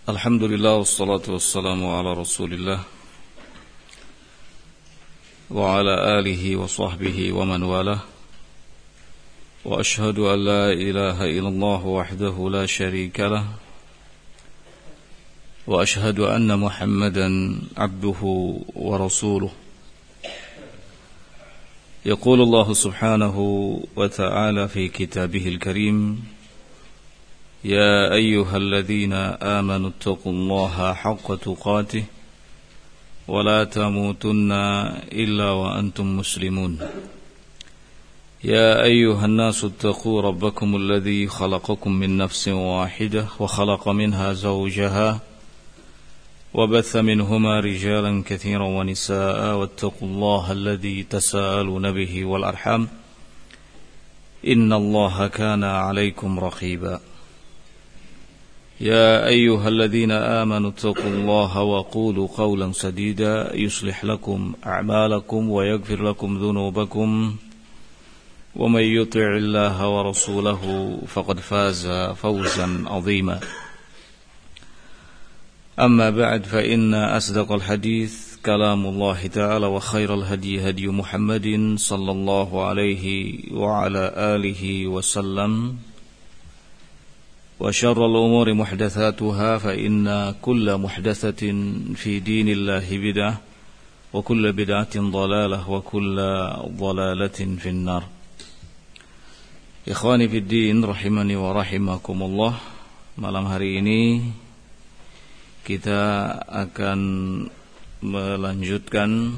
Alhamdulillah wassalatu wassalamu ala Rasulillah wa ala alihi wa sahbihi wa man walah. Wa ashhadu an la ilaha illallah wahdahu la sharika lah. Wa ashhadu anna Muhammadan abduhu wa rasuluh. Yaqulu Allah subhanahu wa ta'ala fi kitabihil karim: يا أيها الذين آمنوا اتقوا الله حق تقاته ولا تموتن إلا وأنتم مسلمون يا أيها الناس اتقوا ربكم الذي خلقكم من نفس واحدة وخلق منها زوجها وبث منهما رجالا كثيرا ونساء واتقوا الله الذي تساءلون به والأرحام إن الله كان عليكم رقيبا يا أيها الذين آمنوا اتقوا الله وقولوا قولا سديدا يصلح لكم أعمالكم ويغفر لكم ذنوبكم ومن يطع الله ورسوله فقد فاز فوزا عظيما أما بعد فإن أصدق الحديث كلام الله تعالى وخير الهدي هدي محمد صلى الله عليه وعلى آله وسلم وشر الأمور محدثاتها فإن كل محدثة في دين الله بدعة وكل بدعة ضلالة وكل ضلالة في النار. Ikhwani fi din rahimani wa rahimakumullah. Malam hari ini kita akan melanjutkan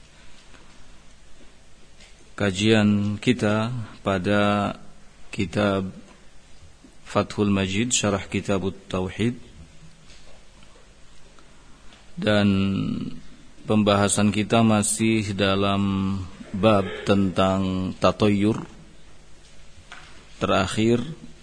kajian kita pada kitab Fathul Majid, Syarah Kitabut Tauhid, dan pembahasan kita masih dalam bab tentang tatoyur. Terakhir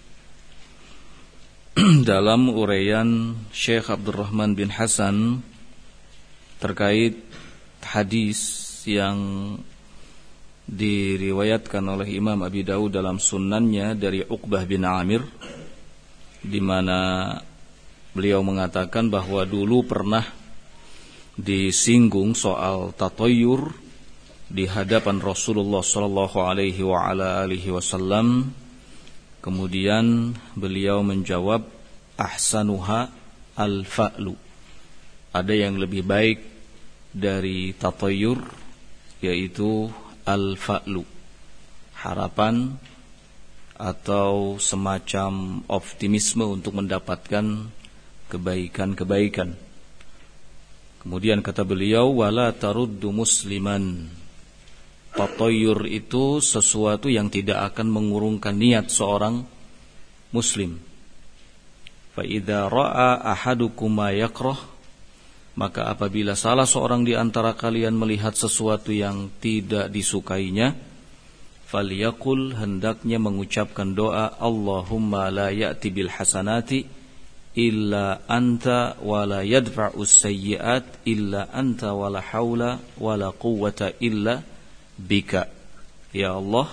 dalam uraian Syekh Abdurrahman bin Hasan terkait hadis yang diriwayatkan oleh Imam Abi Dawud dalam sunannya dari Uqbah bin Amir, di mana beliau mengatakan bahwa dulu pernah disinggung soal tatoyur di hadapan Rasulullah sallallahu alaihi wa ala alihi wasallam. Kemudian beliau menjawab, ahsanuha al-fa'lu. Ada yang lebih baik dari tatoyur, yaitu al-fa'lu, harapan atau semacam optimisme untuk mendapatkan kebaikan-kebaikan. Kemudian kata beliau, wala taruddu musliman. Tatoyur itu sesuatu yang tidak akan mengurungkan niat seorang muslim. Fa idza ra'a ahadukum ma yakrah, maka apabila salah seorang di antara kalian melihat sesuatu yang tidak disukainya, falyaqul, hendaknya mengucapkan doa, Allahumma la ya'ti bil hasanati illa anta wa la yadfa'us sayyi'at illa anta wa la haula wa la quwwata illa bika. Ya Allah,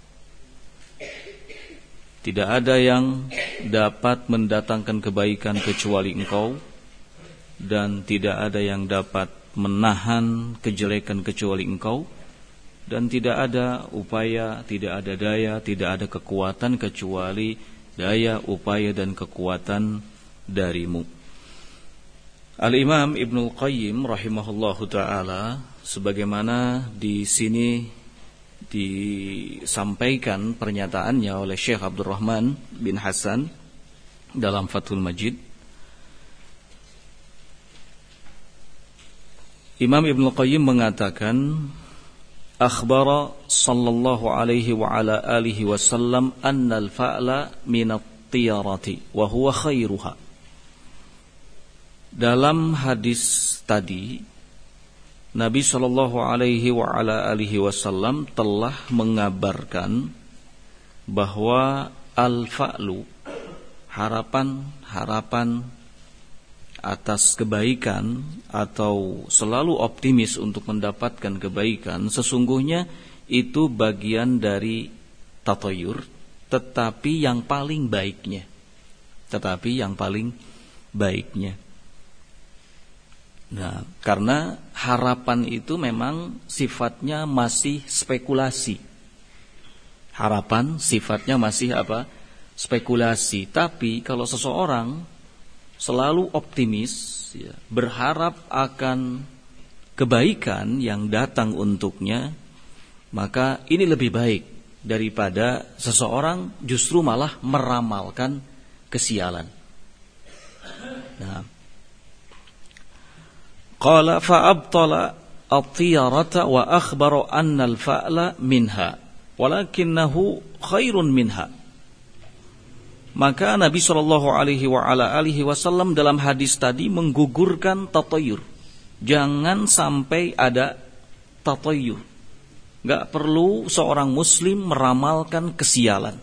tidak ada yang dapat mendatangkan kebaikan kecuali Engkau, dan tidak ada yang dapat menahan kejelekan kecuali Engkau, dan tidak ada upaya, tidak ada daya, tidak ada kekuatan kecuali daya, upaya dan kekuatan darimu. Al-Imam Ibnul Qayyim rahimahullahu ta'ala, sebagaimana di sini disampaikan pernyataannya oleh Syekh Abdurrahman bin Hasan dalam Fathul Majid, Imam Ibnul Qayyim mengatakan, akhbara sallallahu alaihi wa ala alihi wasallam annal fa'la minat tiyarati wa huwa khairuha. Dalam hadis tadi, Nabi sallallahu alaihi wa ala alihi wasallam telah mengabarkan bahwa al-fa'lu, harapan atas kebaikan atau selalu optimis untuk mendapatkan kebaikan, sesungguhnya itu bagian dari tatoyur, tetapi yang paling baiknya. Nah, karena harapan itu memang sifatnya masih spekulasi. Harapan sifatnya masih apa? Spekulasi. Tapi kalau seseorang selalu optimis, ya, berharap akan kebaikan yang datang untuknya, maka ini lebih baik daripada seseorang justru malah meramalkan kesialan. Nah, qala fa'abtala at-tiyarata wa akhbara anna al-fa'la minha walakinnahu khairun minha. Maka Nabi sallallahu alaihi wasallam dalam hadis tadi menggugurkan tatayur. Jangan sampai ada tatayur. Enggak perlu seorang muslim meramalkan kesialan.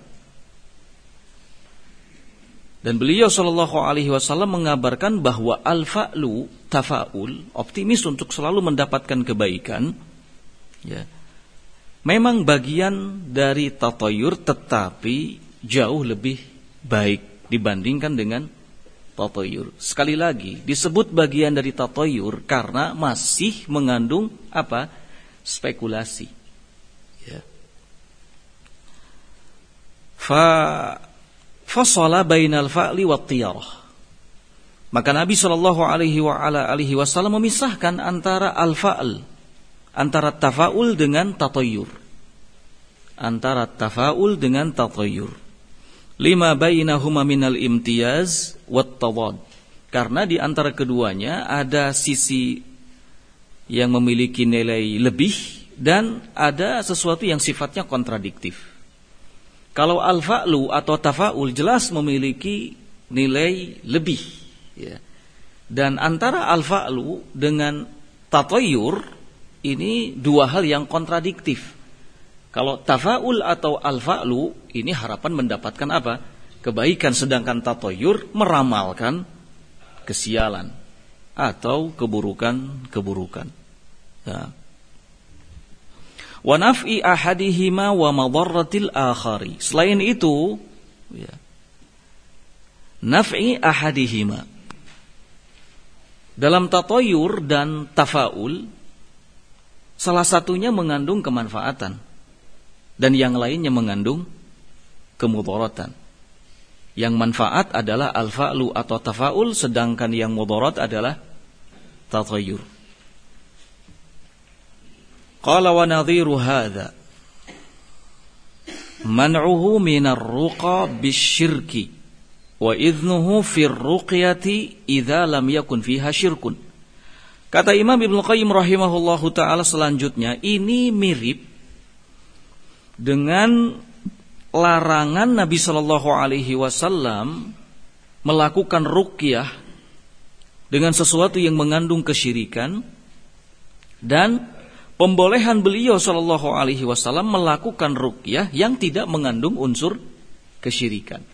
Dan beliau sallallahu alaihi wasallam mengabarkan bahwa al-fa'lu, tafaul, optimis untuk selalu mendapatkan kebaikan, ya, memang bagian dari tatayur, tetapi jauh lebih baik dibandingkan dengan tatayur. Sekali lagi disebut bagian dari tatayur karena masih mengandung apa? Spekulasi. Ya. Fasala bainal fa'li wat tiyarah. Maka Nabi sallallahu alaihi wasallam memisahkan antara al-fa'l, antara tafaul dengan tatayur. Antara tafaul dengan tatayur. Lima bainahuma minal imtiyaz wat tawad. Karena di antara keduanya ada sisi yang memiliki nilai lebih dan ada sesuatu yang sifatnya kontradiktif. Kalau al-fa'lu atau tafaul jelas memiliki nilai lebih, ya. Dan antara al-fa'lu dengan tatayur ini dua hal yang kontradiktif. Kalau tafaul atau al-fa'lu ini harapan mendapatkan apa? Kebaikan, sedangkan tatayur meramalkan kesialan atau keburukan-keburukan. Nah. Wa naf'i ahadihima wa madarratil akhari. Selain itu, ya, naf'i ahadihima. Dalam tatayur dan tafaul salah satunya mengandung kemanfaatan dan yang lainnya mengandung kemudaratan. Yang manfaat adalah al-fa'lu atau tafaul, sedangkan yang mudarat adalah tatayur. Qala wa nadhiru hadha man'uhu minar ruqa bisyirki wa idhnuhu fir ruqyati idza lam yakun fiha syirkun. Kata Imam Ibnu Qayyim rahimahullahu taala selanjutnya, ini mirip dengan larangan Nabi sallallahu alaihi wasallam melakukan ruqyah dengan sesuatu yang mengandung kesyirikan, dan pembolehan beliau sallallahu alaihi wasallam melakukan ruqyah yang tidak mengandung unsur kesyirikan.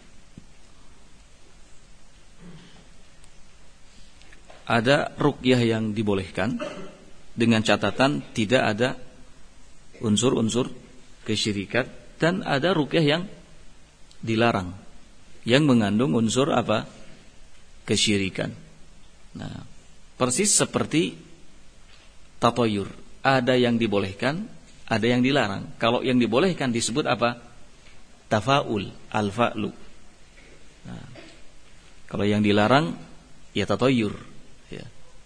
Ada ruqyah yang dibolehkan dengan catatan tidak ada unsur-unsur kesyirikan, dan ada ruqyah yang dilarang yang mengandung unsur apa? Kesyirikan. Nah, persis seperti tatayur, ada yang dibolehkan, ada yang dilarang. Kalau yang dibolehkan disebut apa? Tafaul, al-fa'lu. Nah, kalau yang dilarang ya tatayur, ya.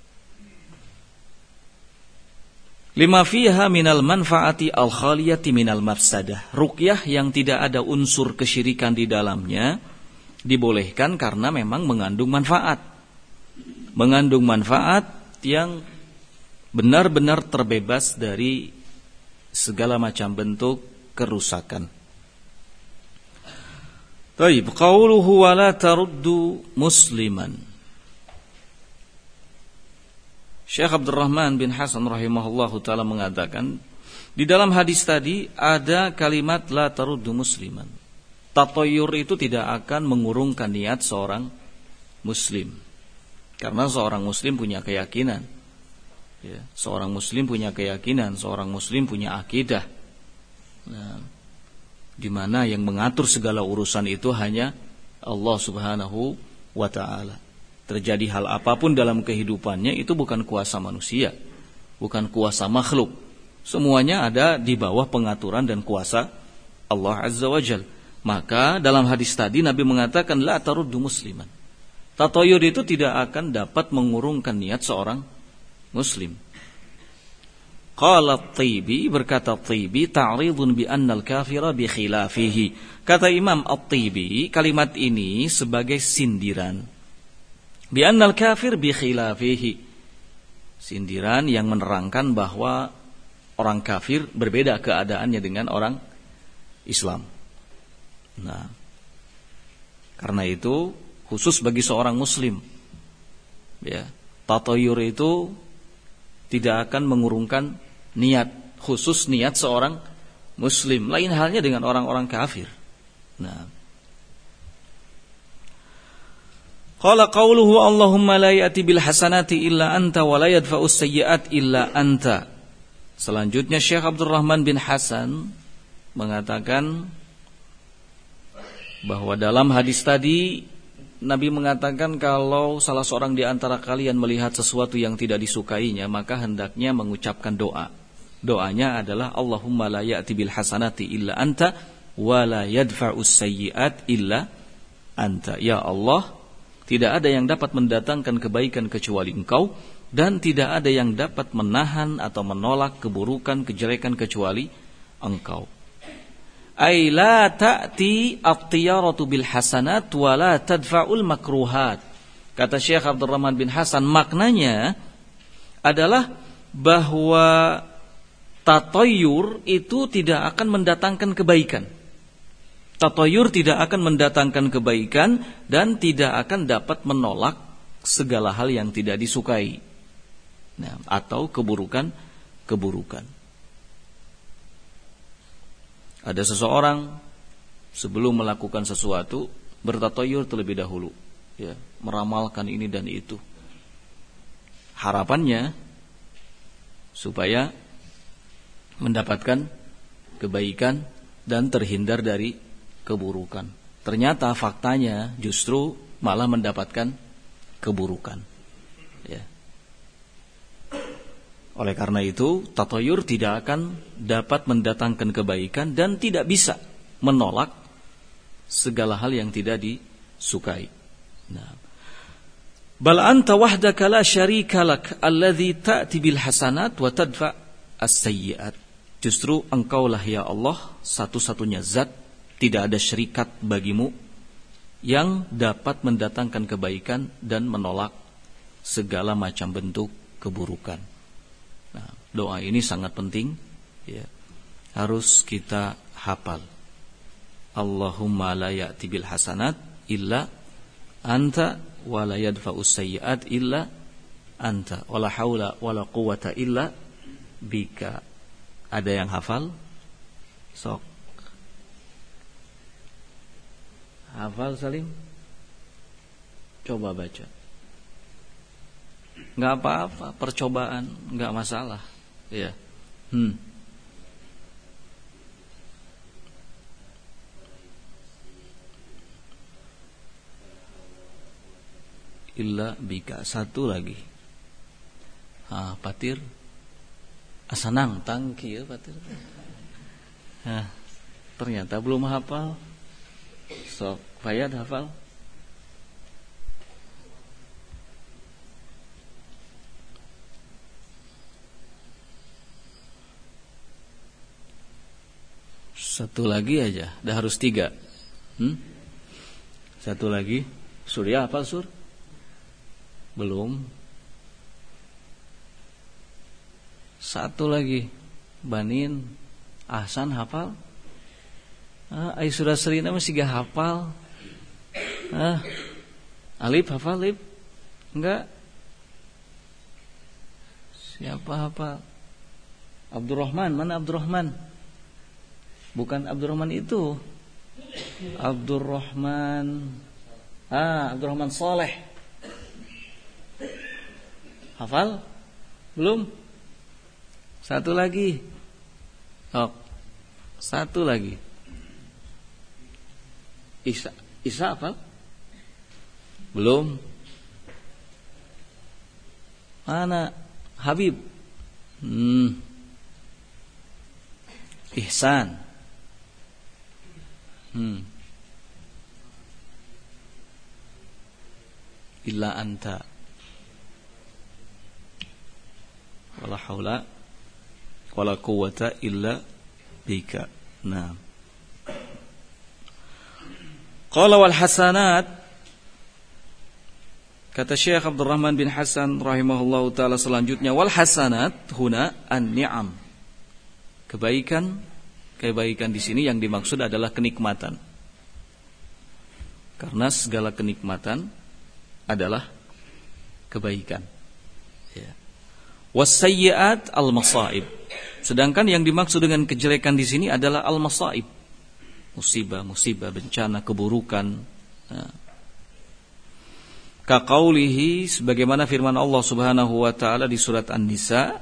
Lima fiha minal manfaati al-khaliyati minal mafsadah. Ruqyah yang tidak ada unsur kesyirikan di dalamnya dibolehkan karena memang mengandung manfaat. Mengandung manfaat yang benar-benar terbebas dari segala macam bentuk kerusakan. Baik, qauluhu wa la taruddu musliman. Syekh Abdurrahman bin Hasan rahimahullahu ta'ala mengatakan, di dalam hadis tadi ada kalimat la taruddu musliman. Tatayur itu tidak akan mengurungkan niat seorang muslim. Karena seorang muslim punya keyakinan, ya, seorang muslim punya keyakinan, seorang muslim punya akidah. Nah, di mana yang mengatur segala urusan itu hanya Allah Subhanahu wa ta'ala. Terjadi hal apapun dalam kehidupannya itu bukan kuasa manusia, bukan kuasa makhluk. Semuanya ada di bawah pengaturan dan kuasa Allah Azza wa Jalla. Maka dalam hadis tadi Nabi mengatakan la taruddu musliman. Tatoyur itu tidak akan dapat mengurungkan niat seorang muslim. Qala At-Tibi, berkata At-Tibi, ta'ridun bi anna al-kafira bi khilafihi. Kata Imam At-Tibi, kalimat ini sebagai sindiran. Bi anna al-kafir bi khilafihi. Sindiran yang menerangkan bahwa orang kafir berbeda keadaannya dengan orang Islam. Nah, karena itu khusus bagi seorang muslim, ya, tatoyur itu tidak akan mengurungkan niat, khusus niat seorang muslim. Lain halnya dengan orang-orang kafir. Nah, qala qauluhu Allahumma la ya'ti bil hasanati illa anta wa la yadfa'u sayyi'at illa anta. Selanjutnya Syekh Abdurrahman bin Hasan mengatakan bahwa dalam hadis tadi Nabi mengatakan kalau salah seorang di antara kalian melihat sesuatu yang tidak disukainya, maka hendaknya mengucapkan doa. Doanya adalah Allahumma la ya'ti bil hasanati illa anta wa la yadfa'us sayyi'at illa anta. Ya Allah, tidak ada yang dapat mendatangkan kebaikan kecuali Engkau, dan tidak ada yang dapat menahan atau menolak keburukan, kejelekan kecuali Engkau. Ay la ta'ti at-tiyaratu bil hasanat wa la tadfa'ul makruhat. Kata Syekh Abdurrahman bin Hasan, maknanya adalah bahwa tatoyur itu tidak akan mendatangkan kebaikan. Tatoyur tidak akan mendatangkan kebaikan dan tidak akan dapat menolak segala hal yang tidak disukai, nah, atau keburukan. Ada seseorang sebelum melakukan sesuatu bertatoyur terlebih dahulu, ya, meramalkan ini dan itu. Harapannya supaya mendapatkan kebaikan dan terhindar dari keburukan. Ternyata faktanya justru malah mendapatkan keburukan, ya. Oleh karena itu, tatoyur tidak akan dapat mendatangkan kebaikan dan tidak bisa menolak segala hal yang tidak disukai. Nah, bal anta wahdaka la syarika lak alladzi ta'ti bil hasanat wa tadfa as-sayyi'at. Justru engkaulah ya Allah satu-satunya zat, tidak ada syarikat bagimu, yang dapat mendatangkan kebaikan dan menolak segala macam bentuk keburukan. Nah, doa ini sangat penting, ya, harus kita hafal. Allahumma la ya'ti bil hasanat illa anta wa la yadfa'us sayyi'at illa anta wa la haula wa la quwwata illa bika. Ada yang hafal? Sok. Hafal Salim? Coba baca. Enggak apa-apa, percobaan, enggak masalah, ya. Illa bika. Satu lagi. Patir. Asanang tangki ya patir. Ternyata belum hafal. Sok, Fayad hafal? Satu lagi aja, dah harus 3. Satu lagi. Surya hafal Sur? Belum. Satu lagi. Banin, Ahsan hafal? Ai surah Serina masih gak hafal. Alif hafal Alif? Enggak. Siapa hafal? Abdurrahman, mana Abdurrahman? Bukan Abdurrahman itu. Abdurrahman Saleh. Hafal? Belum? Satu lagi. Satu lagi. Isa hafal? Belum. Mana Habib? Ihsan. Illa anta. Wala haula wala quwwata illa bika. Nah. Qala wal hasanat, kata Syekh Abdurrahman bin Hasan rahimahullahu taala selanjutnya, wal hasanat huna an-ni'am. Kebaikan di sini yang dimaksud adalah kenikmatan. Karena segala kenikmatan adalah kebaikan. Ya. Was-sayyi'at al-masaib. Sedangkan yang dimaksud dengan kejelekan di sini adalah al-masaib. Musibah, bencana, keburukan. Ya. Kaqaulihi, sebagaimana firman Allah Subhanahu wa taala di surat An-Nisa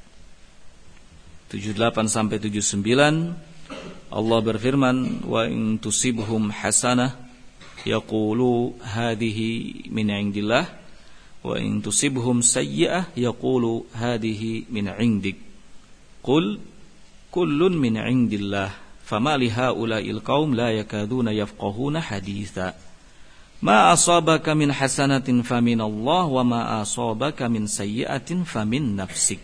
78 sampai 79, Allah berfirman, wa in tusibhum hasanah yaqulu hadhihi min indillah wa in tusibhum sayyi'ah yaqulu hadhihi min indik qul kullun min indillah fama li haula'il qaum la yakaduna yafqahuna haditha ma asabaka min hasanatin famin Allah wa ma asabaka min sayyi'atin famin nafsik.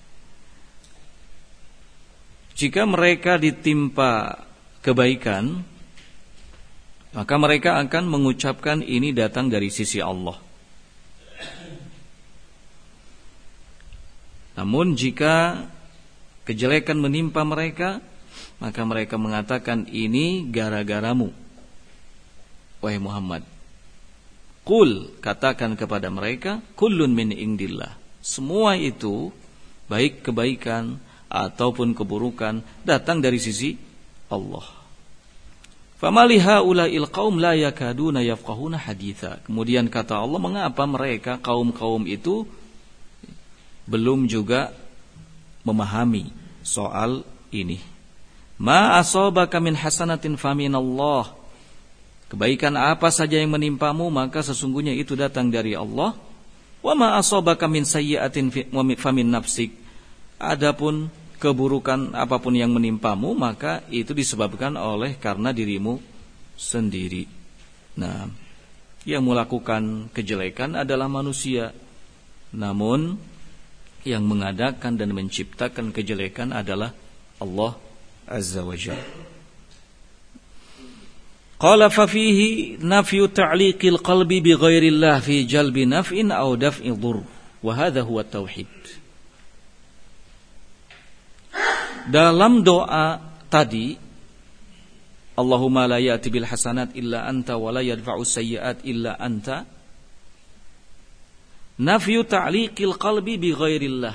Jika mereka ditimpa kebaikan, maka mereka akan mengucapkan ini datang dari sisi Allah. Namun jika kejelekan menimpa mereka, maka mereka mengatakan ini gara-garamu, wahai Muhammad. Qul, katakan kepada mereka, kullun min indillah. Semua itu, baik kebaikan ataupun keburukan, datang dari sisi Allah. Famali haula'il qaum la yakaduna yafqahuna haditha. Kemudian kata Allah, mengapa mereka kaum-kaum itu belum juga memahami soal ini? Ma asabaka min hasanatin faminallah. Kebaikan apa saja yang menimpamu, maka sesungguhnya itu datang dari Allah. Wa ma asabaka min sayyi'atin famin nafsik. Adapun keburukan apapun yang menimpamu, maka itu disebabkan oleh karena dirimu sendiri. Nah, yang melakukan kejelekan adalah manusia. Namun yang mengadakan dan menciptakan kejelekan adalah Allah Azza wa Jalla. Qala fa fihi nafyu ta'liqil qalbi bi ghairillah fi jalbi naf'in aw daf'i dhurr. Wa hadha huwa tauhid. Dalam doa tadi, Allahumma la ya'ti bil hasanat illa anta wa la yadfa'u sayyi'at illa anta, nafyu ta'liqil qalbi bi ghairillah.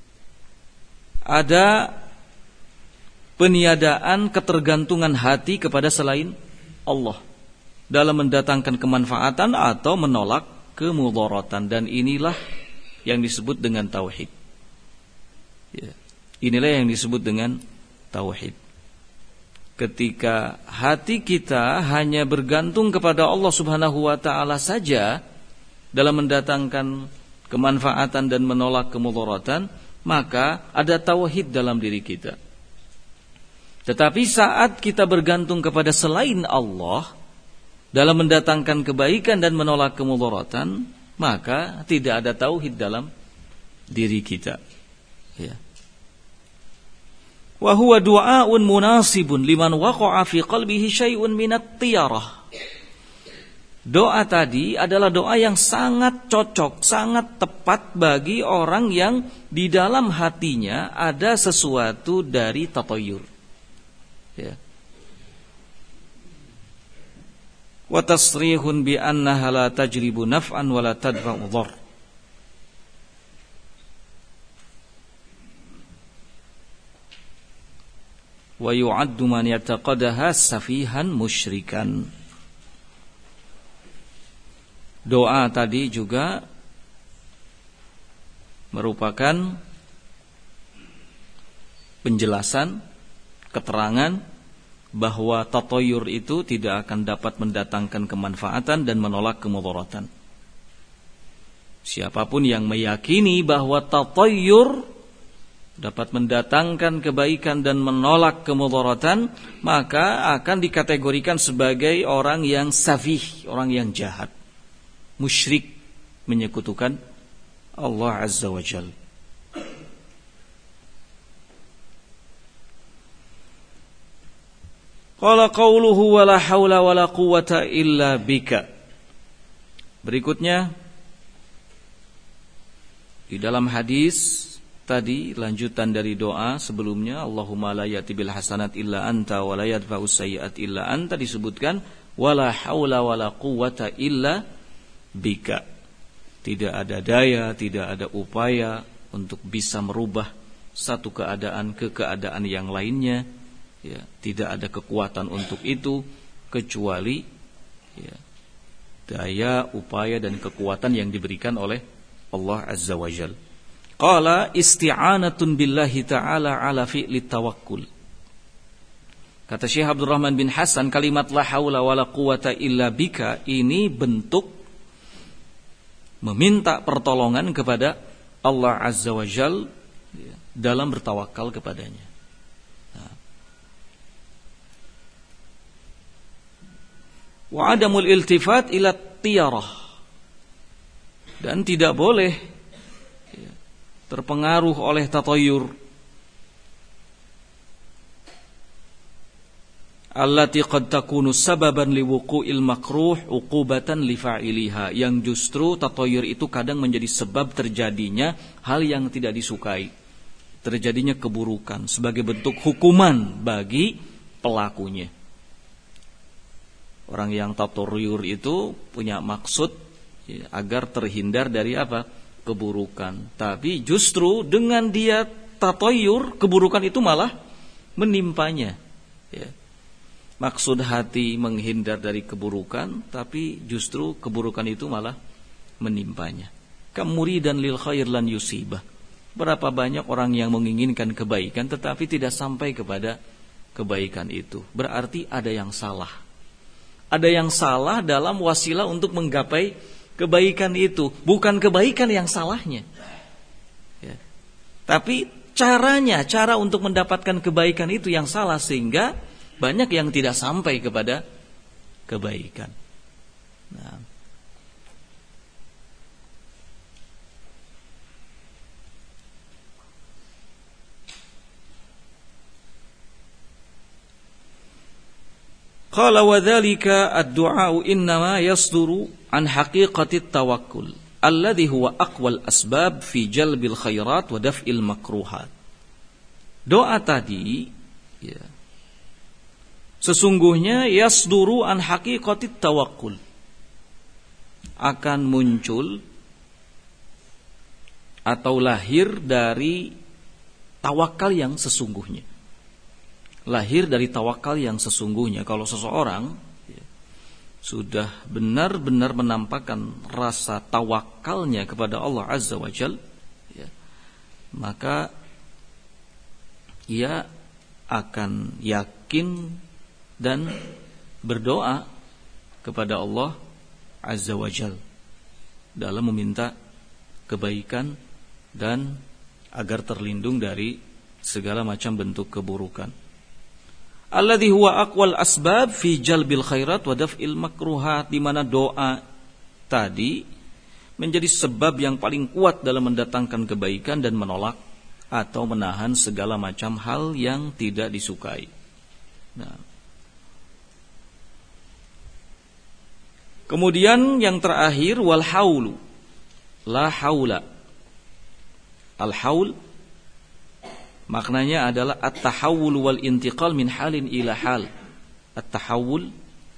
Ada peniadaan ketergantungan hati kepada selain Allah dalam mendatangkan kemanfaatan atau menolak kemudaratan, dan inilah yang disebut dengan tauhid. Ya. Inilah yang disebut dengan tauhid. Ketika hati kita hanya bergantung kepada Allah Subhanahu wa taala saja dalam mendatangkan kemanfaatan dan menolak kemudaratan, maka ada tauhid dalam diri kita. Tetapi saat kita bergantung kepada selain Allah dalam mendatangkan kebaikan dan menolak kemudaratan, maka tidak ada tauhid dalam diri kita. Ya. Wa huwa du'aun munasibun liman waqa'a fi qalbihi syai'un minat tiyarah. Doa tadi adalah doa yang sangat cocok, sangat tepat bagi orang yang di dalam hatinya ada sesuatu dari tatayur. Ya. Wa tasrihun bi annaha la tajribu naf'an wa la tadfa'u dharr. Wa yu'addu man yataqadaha safihan musyrikan. Doa tadi juga merupakan penjelasan, keterangan bahwa tatayur itu tidak akan dapat mendatangkan kemanfaatan dan menolak kemudaratan. Siapapun yang meyakini bahwa tatayyur dapat mendatangkan kebaikan dan menolak kemudaratan, maka akan dikategorikan sebagai orang yang safih, orang yang jahat, musyrik, menyekutukan Allah Azza wa Jalla. Qala qawluhu wa la hawla wa la quwwata illa bika. Berikutnya di dalam hadis tadi, lanjutan dari doa sebelumnya, Allahumma la ya'ti bil hasanat illa anta wa la yadfa'us sayyi'at illa anta, disebutkan wala haula wala quwwata illa bika. Tidak ada daya, tidak ada upaya untuk bisa merubah satu keadaan ke keadaan yang lainnya, ya, tidak ada kekuatan untuk itu kecuali ya, daya, upaya dan kekuatan yang diberikan oleh Allah Azza wa Jalla. Qala isti'anatun billahi ta'ala ala fi'li tawakkul. Kata Syekh Abdurrahman bin Hasan, kalimat la haula wala quwata illa bika ini bentuk meminta pertolongan kepada Allah Azza wa Jalla dalam bertawakal kepadanya. Wa adamul iltifat ila tiyarah, dan tidak boleh terpengaruh oleh tatayyur allati qad takunu sababan liwuqu'il makruh uqubatan li fa'iliha, yang justru tatayyur itu kadang menjadi sebab terjadinya hal yang tidak disukai, terjadinya keburukan sebagai bentuk hukuman bagi pelakunya. Orang yang tatayyur itu punya maksud ya, agar terhindar dari apa? Keburukan. Tapi justru dengan dia tatayyur, keburukan itu malah menimpanya. Ya. Maksud hati menghindar dari keburukan, tapi justru keburukan itu malah menimpanya. Kamuridan lil khair lan yusibah. Berapa banyak orang yang menginginkan kebaikan tetapi tidak sampai kepada kebaikan itu. Berarti ada yang salah. Ada yang salah dalam wasilah untuk menggapai kebaikan itu. Bukan kebaikan yang salahnya ya. Tapi caranya, cara untuk mendapatkan kebaikan itu yang salah, sehingga banyak yang tidak sampai kepada kebaikan. Nah, qala wa dzalika ad-du'a innama yasduru an haqiqati tawakkul alladhi huwa aqwal asbab fi jalbil khairat wa daf'il makruhat. Doa tadi ya, sesungguhnya yasduru an haqiqati tawakkul, akan muncul atau lahir dari tawakal yang sesungguhnya. Lahir dari tawakal yang sesungguhnya. Kalau seseorang ya, sudah benar-benar menampakkan rasa tawakalnya kepada Allah Azza wa Jalla ya, maka ia akan yakin dan berdoa kepada Allah Azza wa Jalla dalam meminta kebaikan dan agar terlindung dari segala macam bentuk keburukan. Alladhi huwa aqwal asbab fi jalbil khairat wa daf'il makruhat, di mana doa tadi menjadi sebab yang paling kuat dalam mendatangkan kebaikan dan menolak atau menahan segala macam hal yang tidak disukai. Nah, kemudian yang terakhir wal haulu, la haula. Al haul maknanya adalah at-tahawul wal intiqal min halin ila hal. At-tahawul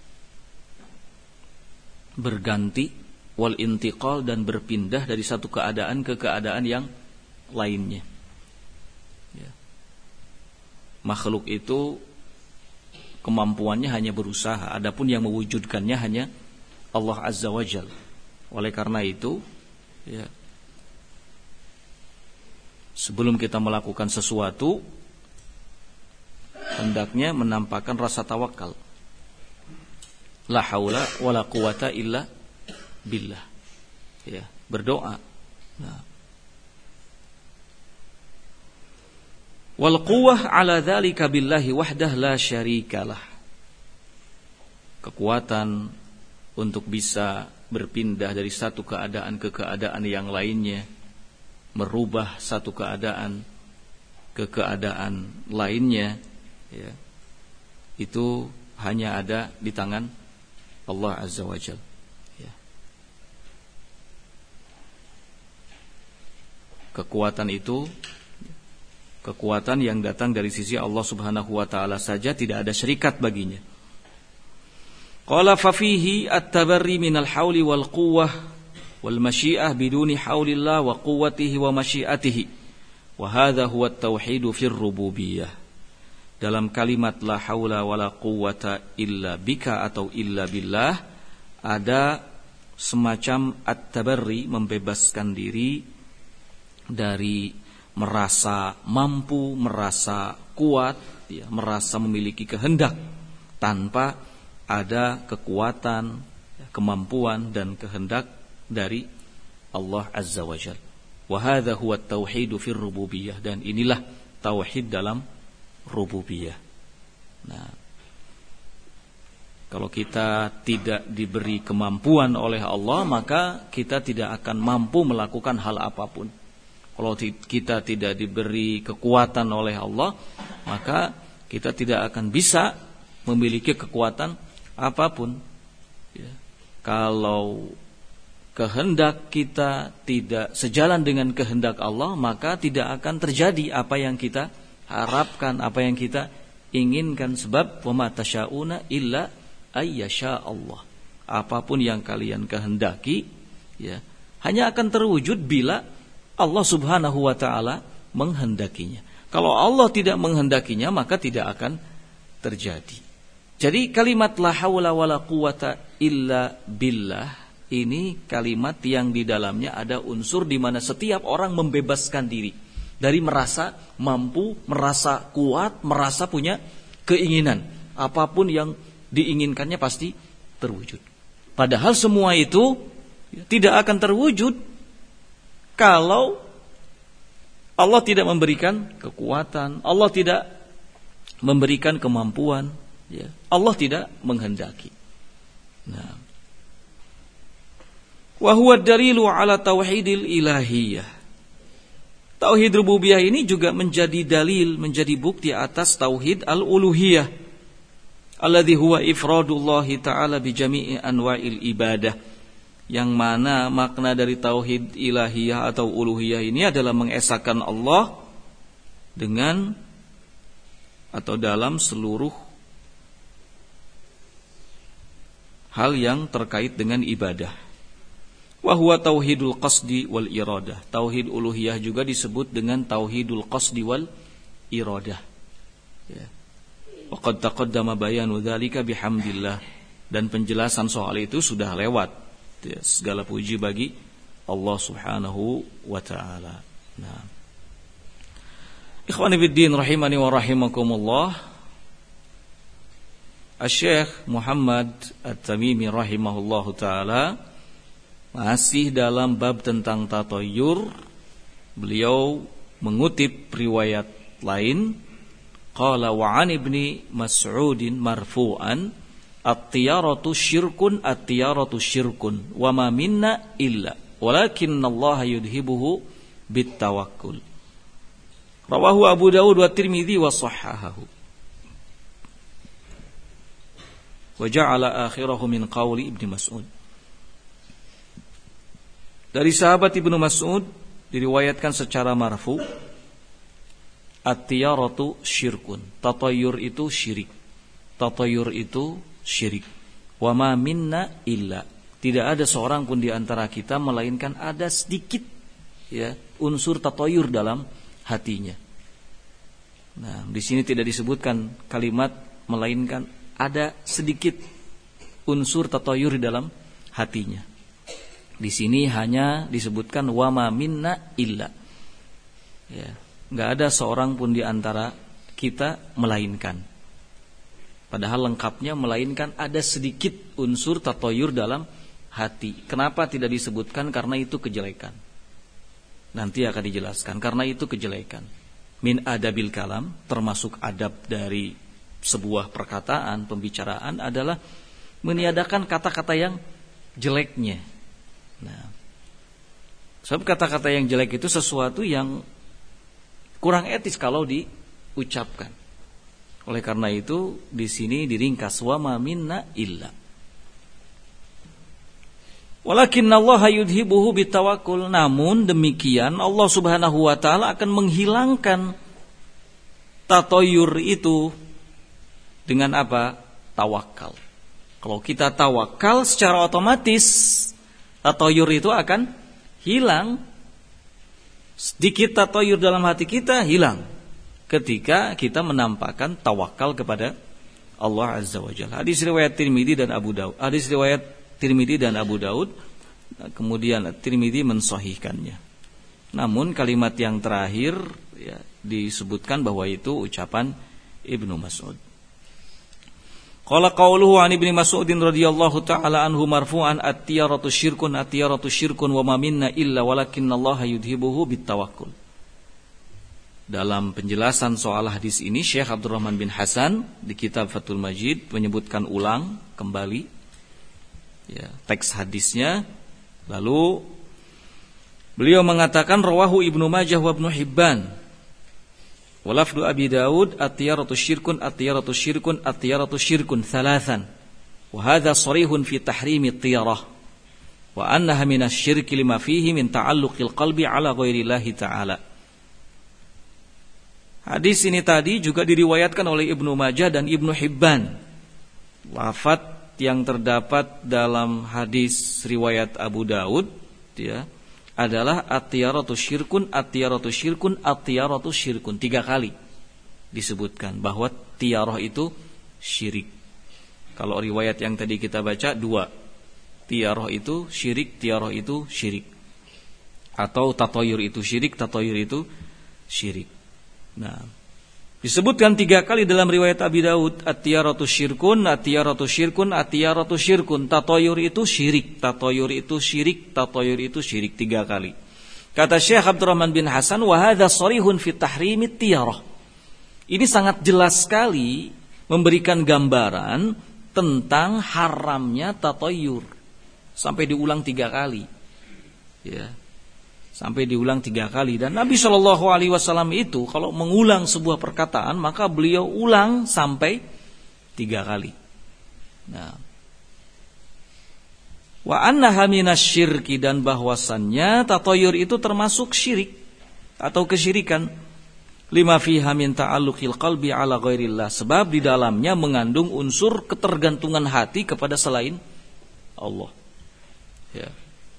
berganti, wal intiqal dan berpindah dari satu keadaan ke keadaan yang lainnya. Ya. Makhluk itu kemampuannya hanya berusaha, adapun yang mewujudkannya hanya Allah Azza wa Jalla. Oleh karena itu, ya, sebelum kita melakukan sesuatu, hendaknya menampakkan rasa tawakal. La haula wala quwata illa billah. Ya, berdoa. Nah. Wal quwwah ala dzalika billahi wahdah la syarikalah. Kekuatan untuk bisa berpindah dari satu keadaan ke keadaan yang lainnya, merubah satu keadaan ke keadaan lainnya, ya, itu hanya ada di tangan Allah Azza wa Jalla. Ya. Kekuatan itu, kekuatan yang datang dari sisi Allah Subhanahu wa taala saja, tidak ada syarikat baginya. Qala fa fihi at-tabarri minal hauli wal quwwah wal masyiah biduni haulillah wa quwwatihi wa masyiatihi. Wa hadha huwa at-tauhid fi ar-rububiyyah. Dalam kalimat la haula wala quwwata illa bika atau illa billah ada semacam at-tabarri, membebaskan diri dari merasa mampu, merasa kuat, ya, merasa memiliki kehendak tanpa ada kekuatan, kemampuan dan kehendak dari Allah Azza wa Jalla. Wa hadza huwa at-tauhid fi ar-rububiyyah, dan inilah tauhid dalam rububiyah. Nah, kalau kita tidak diberi kemampuan oleh Allah, maka kita tidak akan mampu melakukan hal apapun. Kalau kita tidak diberi kekuatan oleh Allah, maka kita tidak akan bisa memiliki kekuatan apapun. Ya. Kalau kehendak kita tidak sejalan dengan kehendak Allah, maka tidak akan terjadi apa yang kita harapkan, apa yang kita inginkan. Sebab wa ma tasyauna illa ayyasha Allah. Apapun yang kalian kehendaki, ya, hanya akan terwujud bila Allah Subhanahu wa taala menghendakinya. Kalau Allah tidak menghendakinya, maka tidak akan terjadi. Jadi kalimat la haula wala quwata illa billah ini kalimat yang di dalamnya ada unsur di mana setiap orang membebaskan diri dari merasa mampu, merasa kuat, merasa punya keinginan. Apapun yang diinginkannya pasti terwujud. Padahal semua itu tidak akan terwujud kalau Allah tidak memberikan kekuatan, Allah tidak memberikan kemampuan, ya. Allah tidak menghendaki. Nah, wa huwa ad-dalilu ala tauhidil ilahiyah. Tauhid rububiyah ini juga menjadi dalil, menjadi bukti atas tauhid al-uluhiyah, alladhi huwa ifradullahi ta'ala bi jami'i anwa'il ibadah, yang mana makna dari tauhid ilahiyah atau uluhiyah ini adalah mengesahkan Allah dengan atau dalam seluruh hal yang terkait dengan ibadah. Wa huwa tauhidul qasdi wal iradah. Tauhid uluhiyah juga disebut dengan tauhidul qasdi wal iradah. Ya. Wa qad taqaddama bayanu dzalika bihamdillah, dan penjelasan soal itu sudah lewat. Ya, segala puji bagi Allah Subhanahu wa taala. Nah. Ikhwani fiddin rahimani wa rahimakumullah. Asy-Syaikh Muhammad At-Tamimi rahimahullahu taala masih dalam bab tentang tatayyur. Beliau mengutip riwayat lain, qala wa 'an ibni Mas'udin marfu'an at-tiyaratu syirkun at-tiyaratu syirkun wa ma minna illa walakinnallaha yudhibuhu bit-tawakkul. Rawahu Abu Dawud wa Tirmidzi wa shahhahahu. Wa ja'ala akhirahu min qawli Ibnu Mas'ud. Dari sahabat Ibnu Mas'ud diriwayatkan secara marfu, at-tiyaratu syirkun. Tatayyur itu syirik. Tatayyur itu syirik. Wa ma minna illa. Tidak ada seorang pun di antara kita melainkan ada sedikit, ya, unsur tatayyur dalam hatinya. Nah, di sini tidak disebutkan kalimat melainkan ada sedikit unsur tatayyur di dalam hatinya. Di sini hanya disebutkan wa ma minna illa. Ya, enggak ada seorang pun di antara kita melainkan. Padahal lengkapnya melainkan ada sedikit unsur tatayyur dalam hati. Kenapa tidak disebutkan? Karena itu kejelekan. Nanti akan dijelaskan. Karena itu kejelekan. Min adabil kalam, termasuk adab dari sebuah perkataan, pembicaraan adalah meniadakan kata-kata yang jeleknya. Nah, sebab kata-kata yang jelek itu sesuatu yang kurang etis kalau diucapkan. Oleh karena itu di sini diringkas wa ma minna illa. Walakinnallaha yudhibuhu bitawakkul. Namun demikian Allah Subhanahu wa taala akan menghilangkan tatoyur itu dengan apa? Tawakal. Kalau kita tawakal secara otomatis tatoyur itu akan hilang. Sedikit tatoyur dalam hati kita hilang ketika kita menampakkan tawakal kepada Allah Azza wa Jalla. Hadis riwayat Tirmidzi dan Abu Daud. Hadis riwayat Tirmidzi dan Abu Daud. Kemudian Tirmidzi mensahihkannya. Namun kalimat yang terakhir ya, disebutkan bahwa itu ucapan Ibnu Mas'ud. Qala qauluhu an Ibnu Mas'ud radhiyallahu taala anhu marfu'an at-tiyaratu syirkun wa ma minna illa walakinnallaha yudhibuhu bitawakkul. Dalam penjelasan soal hadis ini Syekh Abdurrahman bin Hasan di kitab Fathul Majid menyebutkan ulang kembali ya, teks hadisnya. Lalu beliau mengatakan rawahu Ibnu Majah wa Ibnu Hibban wa lafdu Abi Daud at-tiyaratu syirkun thalathan wa hadha sarihun fi tahrimi at-tiyarah wa annaha min asy-syirki lima fihi min ta'alluqil qalbi ala ghairillahi ta'ala. Hadis ini tadi juga diriwayatkan oleh Ibnu Majah dan Ibnu Hibban. Lafaz yang terdapat dalam hadis riwayat Abu Daud ya, adalah at-tiyaratu syirkun. 3 kali disebutkan bahwa tiyarah itu syirik. Kalau riwayat yang tadi kita baca 2. Tiyarah itu syirik, tiyarah itu syirik. Atau tatoyur itu syirik, tatoyur itu syirik. Nah, disebutkan 3 kali dalam riwayat Abi Daud, at-tiyaratu syirkun, tatoyur itu syirik, tatoyur itu syirik, tatoyur itu syirik 3 kali. Kata Syekh Abdurrahman bin Hasan, wa hadza sharihun fi tahrimit tiyarah. Ini sangat jelas sekali memberikan gambaran tentang haramnya tatoyur. Sampai diulang 3 kali. Ya. Sampai diulang 3 kali. Dan Nabi SAW itu kalau mengulang sebuah perkataan maka beliau ulang sampai 3 kali. Nah, wa annaha minasyirki, dan bahwasannya tatoyur itu termasuk syirik atau kesyirikan. Lima fiha min ta'alluqil qalbi ala ghairillah, sebab di dalamnya mengandung unsur ketergantungan hati kepada selain Allah. Ya.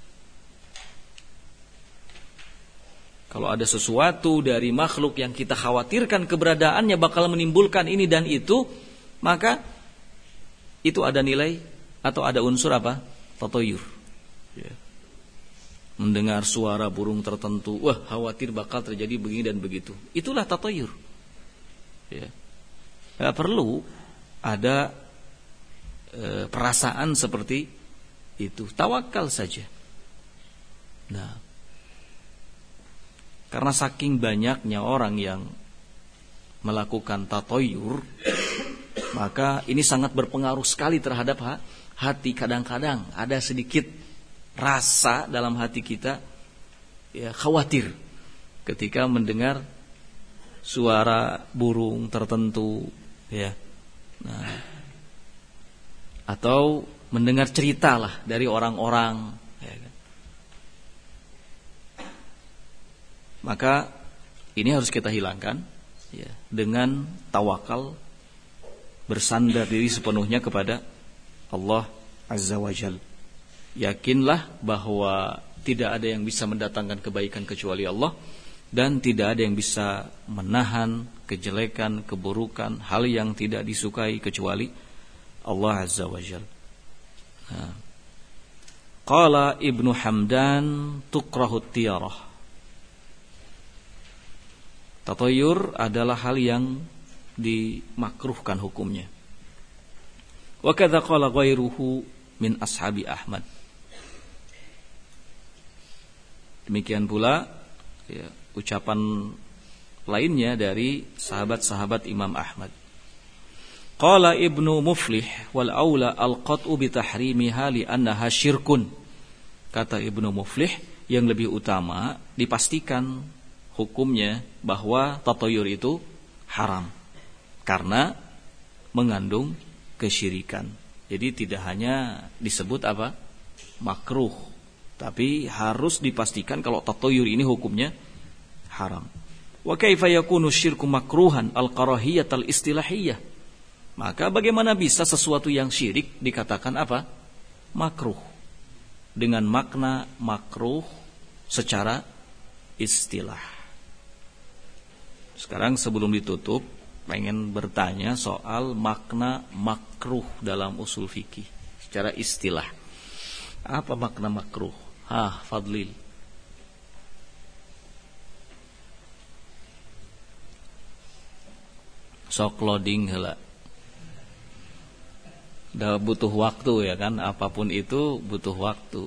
Kalau ada sesuatu dari makhluk yang kita khawatirkan keberadaannya bakal menimbulkan ini dan itu, maka itu ada nilai atau ada unsur apa? Tatoyur. Ya. Mendengar suara burung tertentu, wah khawatir bakal terjadi begini dan begitu. Itulah tatoyur. Ya. Gak perlu ada perasaan seperti itu. Tawakal saja. Nah, karena saking banyaknya orang yang melakukan tatoyur, maka ini sangat berpengaruh sekali terhadap hati. Kadang-kadang ada sedikit rasa dalam hati kita ya, khawatir ketika mendengar suara burung tertentu ya. Nah, atau mendengar cerita lah dari orang-orang ya. Maka ini harus kita hilangkan ya, dengan tawakal, bersandar diri sepenuhnya kepada Allah Azza wa Jalla. Yakinlah bahwa tidak ada yang bisa mendatangkan kebaikan kecuali Allah, dan tidak ada yang bisa menahan kejelekan, keburukan, hal yang tidak disukai kecuali Allah Azza wa Jalla. Nah. Qala Ibnu Hamdan tukrahut tiyarah. Tatoyur adalah hal yang dimakruhkan hukumnya. Wa kadza qala ghairuhu min ashabi Ahmad. Demikian pula ya, ucapan lainnya dari sahabat-sahabat Imam Ahmad. Qala Ibnu Muflih wal aula al-qat'u bi tahrimiha li annaha syirkun. Kata Ibnu Muflih, yang lebih utama dipastikan hukumnya bahwa tatayur itu haram karena mengandung kesyirikan. Jadi tidak hanya disebut apa? Makruh, tapi harus dipastikan kalau tatayur ini hukumnya haram. Wa kaifa yakunu syirku makruhan al-karahiyat al-istilahiyah? Maka bagaimana bisa sesuatu yang syirik dikatakan apa? Makruh. Dengan makna makruh secara istilah. Sekarang sebelum ditutup, pengen bertanya soal makna makruh dalam usul fikih secara istilah. Apa makna makruh? Fadlil. Sok loading heula. Dah butuh waktu ya kan, apapun itu butuh waktu.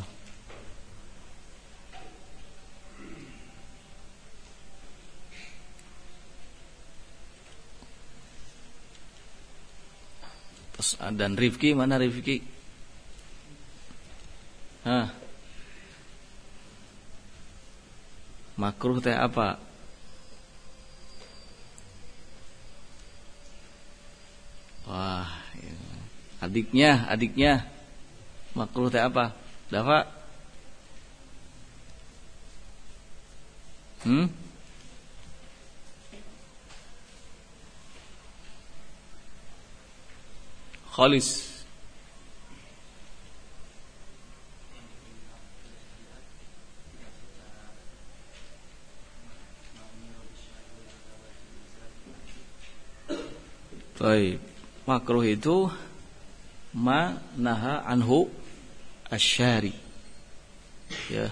Terus dan Rifki, mana Rifki? Makruh teh apa? Wah, adiknya makruh teh apa? Dafa? Khalis. Baik, makruh itu ma naha anhu asyari, ya,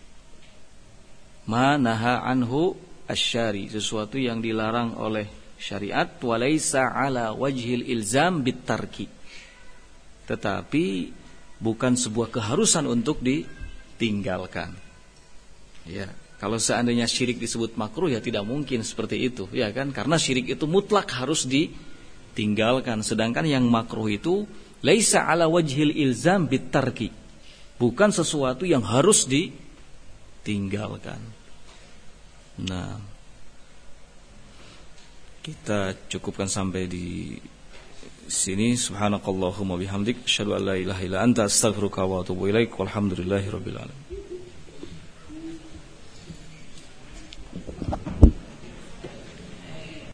ma naha anhu asyari, sesuatu yang dilarang oleh syariat, walaysa ala wajhil ilzam bitarki, tetapi bukan sebuah keharusan untuk ditinggalkan. Ya, kalau seandainya syirik disebut makruh ya tidak mungkin seperti itu, ya kan? Karena syirik itu mutlak harus ditinggalkan, sedangkan yang makruh itu laisa ala wajhil ilzam bitarki, bukan sesuatu yang harus ditinggalkan. Nah, kita cukupkan sampai di sini. Subhanakallahumma bihamdik, asyhadu an la ilaha illa anta, astaghfiruka wa atubu ilaik. Walhamdulillahirabbil alamin.